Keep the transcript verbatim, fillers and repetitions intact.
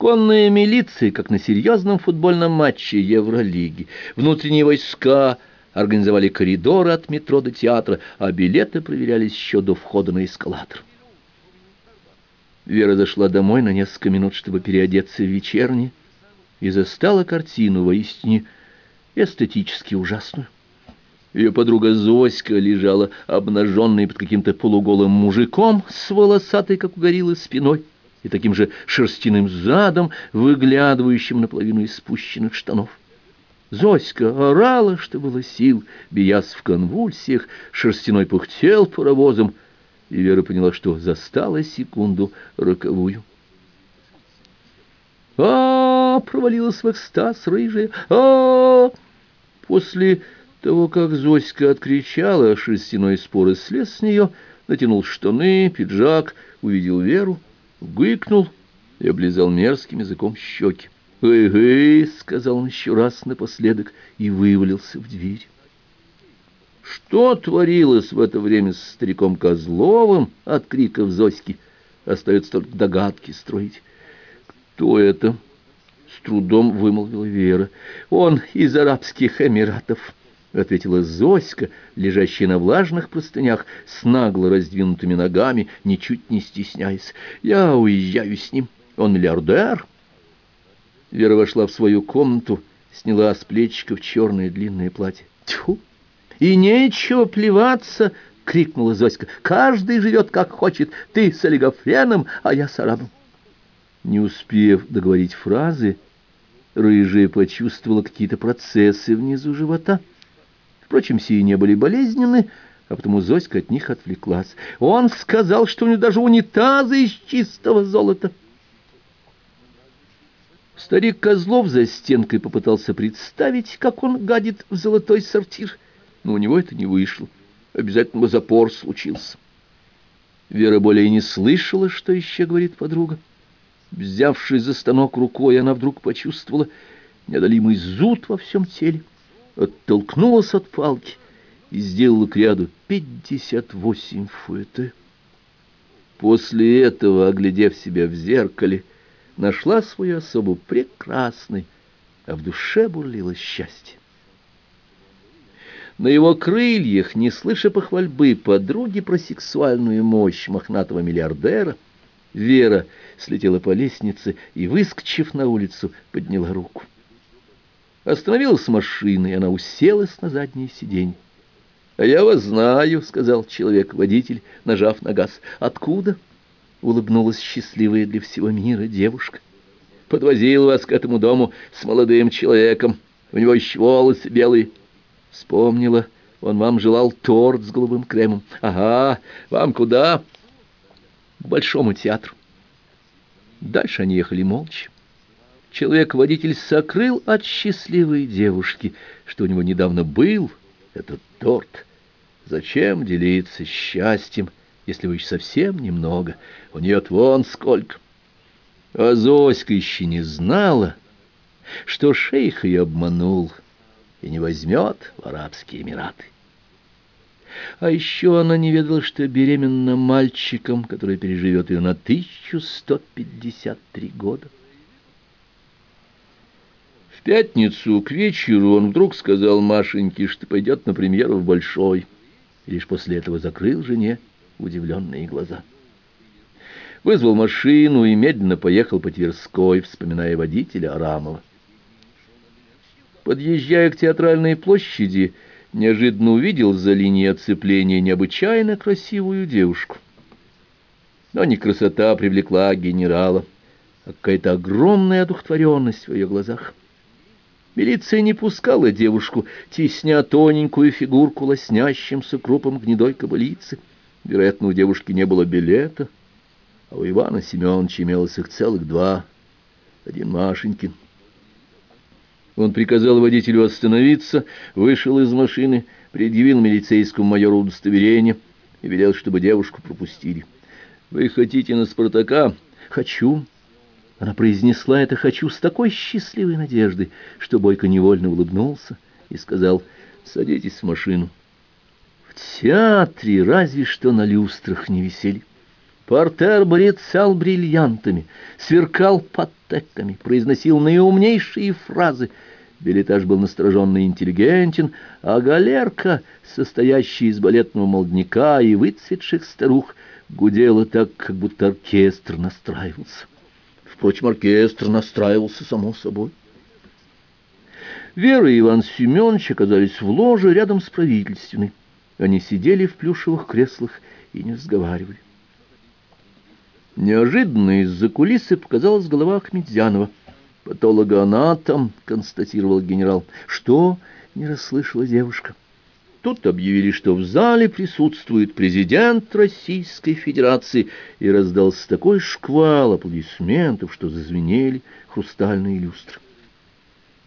Конная милиция, как на серьезном футбольном матче Евролиги. Внутренние войска организовали коридоры от метро до театра, а билеты проверялись еще до входа на эскалатор. Вера зашла домой на несколько минут, чтобы переодеться в вечернее, и застала картину воистине эстетически ужасную. Ее подруга Зоська лежала обнаженной под каким-то полуголым мужиком с волосатой, как у гориллы, спиной и таким же шерстяным задом, выглядывающим наполовину из спущенных штанов. Зоська орала, что было сил, биясь в конвульсиях, шерстяной пыхтел паровозом, и Вера поняла, что застала секунду роковую. а, -а, -а провалилась в экстаз рыжая. а, -а, -а После того, как Зоська откричала, шерстяной спор слез с нее, натянул штаны, пиджак, увидел Веру, гыкнул и облизал мерзким языком щеки. «Эй-эй!» — сказал он еще раз напоследок и вывалился в дверь. Что творилось в это время с стариком Козловым от криков Зоськи, остается только догадки строить. «Кто это?» — с трудом вымолвила Вера. «Он из Арабских Эмиратов», — ответила Зоська, лежащая на влажных простынях, с нагло раздвинутыми ногами, ничуть не стесняясь. «Я уезжаю с ним. Он миллиардер». Вера вошла в свою комнату, сняла с плечиков черное длинное платье. «Тьфу! И нечего плеваться!» — крикнула Зоська. «Каждый живет как хочет. Ты с олигофреном, а я с арабом». Не успев договорить фразы, рыжая почувствовала какие-то процессы внизу живота. Впрочем, сии не были болезненны, а потому Зоська от них отвлеклась. «Он сказал, что у него даже унитазы из чистого золота». Старик Козлов за стенкой попытался представить, как он гадит в золотой сортир, но у него это не вышло. Обязательно бы запор случился. Вера более не слышала, что еще говорит подруга. Взявшись за станок рукой, она вдруг почувствовала неодолимый зуд во всем теле, оттолкнулась от палки и сделала к ряду пятьдесят восемь фуэте. После этого, оглядев себя в зеркале, нашла свою особу прекрасной, а в душе бурлило счастье. На его крыльях, не слыша похвальбы подруги про сексуальную мощь мохнатого миллиардера, Вера слетела по лестнице и, выскочив на улицу, подняла руку. Остановилась машина, и она уселась на заднее сиденье. — А я вас знаю, — сказал человек-водитель, нажав на газ. — Откуда? — улыбнулась счастливая для всего мира девушка. — Подвозил вас к этому дому с молодым человеком. У него еще волосы белые. Вспомнила, он вам желал торт с голубым кремом. — Ага, вам куда? — К Большому театру. Дальше они ехали молча. Человек-водитель сокрыл от счастливой девушки, что у него недавно был этот торт. Зачем делиться счастьем, если вы еще совсем немного? У нее-то вон сколько. А Зоська еще не знала, что шейх ее обманул и не возьмет в Арабские Эмираты. А еще она не ведала, что беременна мальчиком, который переживет ее на тысячу сто пятьдесят три года. В пятницу к вечеру он вдруг сказал Машеньке, что пойдет на премьеру в Большой, и лишь после этого закрыл жене удивленные глаза. Вызвал машину и медленно поехал по Тверской, вспоминая водителя Арамова. Подъезжая к Театральной площади, неожиданно увидел за линией оцепления необычайно красивую девушку. Но не красота привлекла генерала, а какая-то огромная одухотворенность в ее глазах. Милиция не пускала девушку, тесня тоненькую фигурку лоснящимся крупом гнедой кобылицы. Вероятно, у девушки не было билета, а у Ивана Семеновича имелось их целых два, один Машенькин. Он приказал водителю остановиться, вышел из машины, предъявил милицейскому майору удостоверение и велел, чтобы девушку пропустили. «Вы хотите на Спартака?» «Хочу». Она произнесла это «хочу» с такой счастливой надеждой, что Бойко невольно улыбнулся и сказал: «Садитесь в машину». В театре разве что на люстрах не висели. Портер брецал бриллиантами, сверкал паттеками, произносил наиумнейшие фразы. Билетаж был настороженно интеллигентен, а галерка, состоящая из балетного молодняка и выцветших старух, гудела так, как будто оркестр настраивался. Впрочем, оркестр настраивался само собой. Вера и Иван Семенович оказались в ложе рядом с правительственной. Они сидели в плюшевых креслах и не разговаривали. Неожиданно из-за кулисы показалась голова Ахметзянова. «Патологоанатом», — констатировал генерал. «Что?» — не расслышала девушка. Тут объявили, что в зале присутствует президент Российской Федерации, и раздался такой шквал аплодисментов, что зазвенели хрустальные люстры.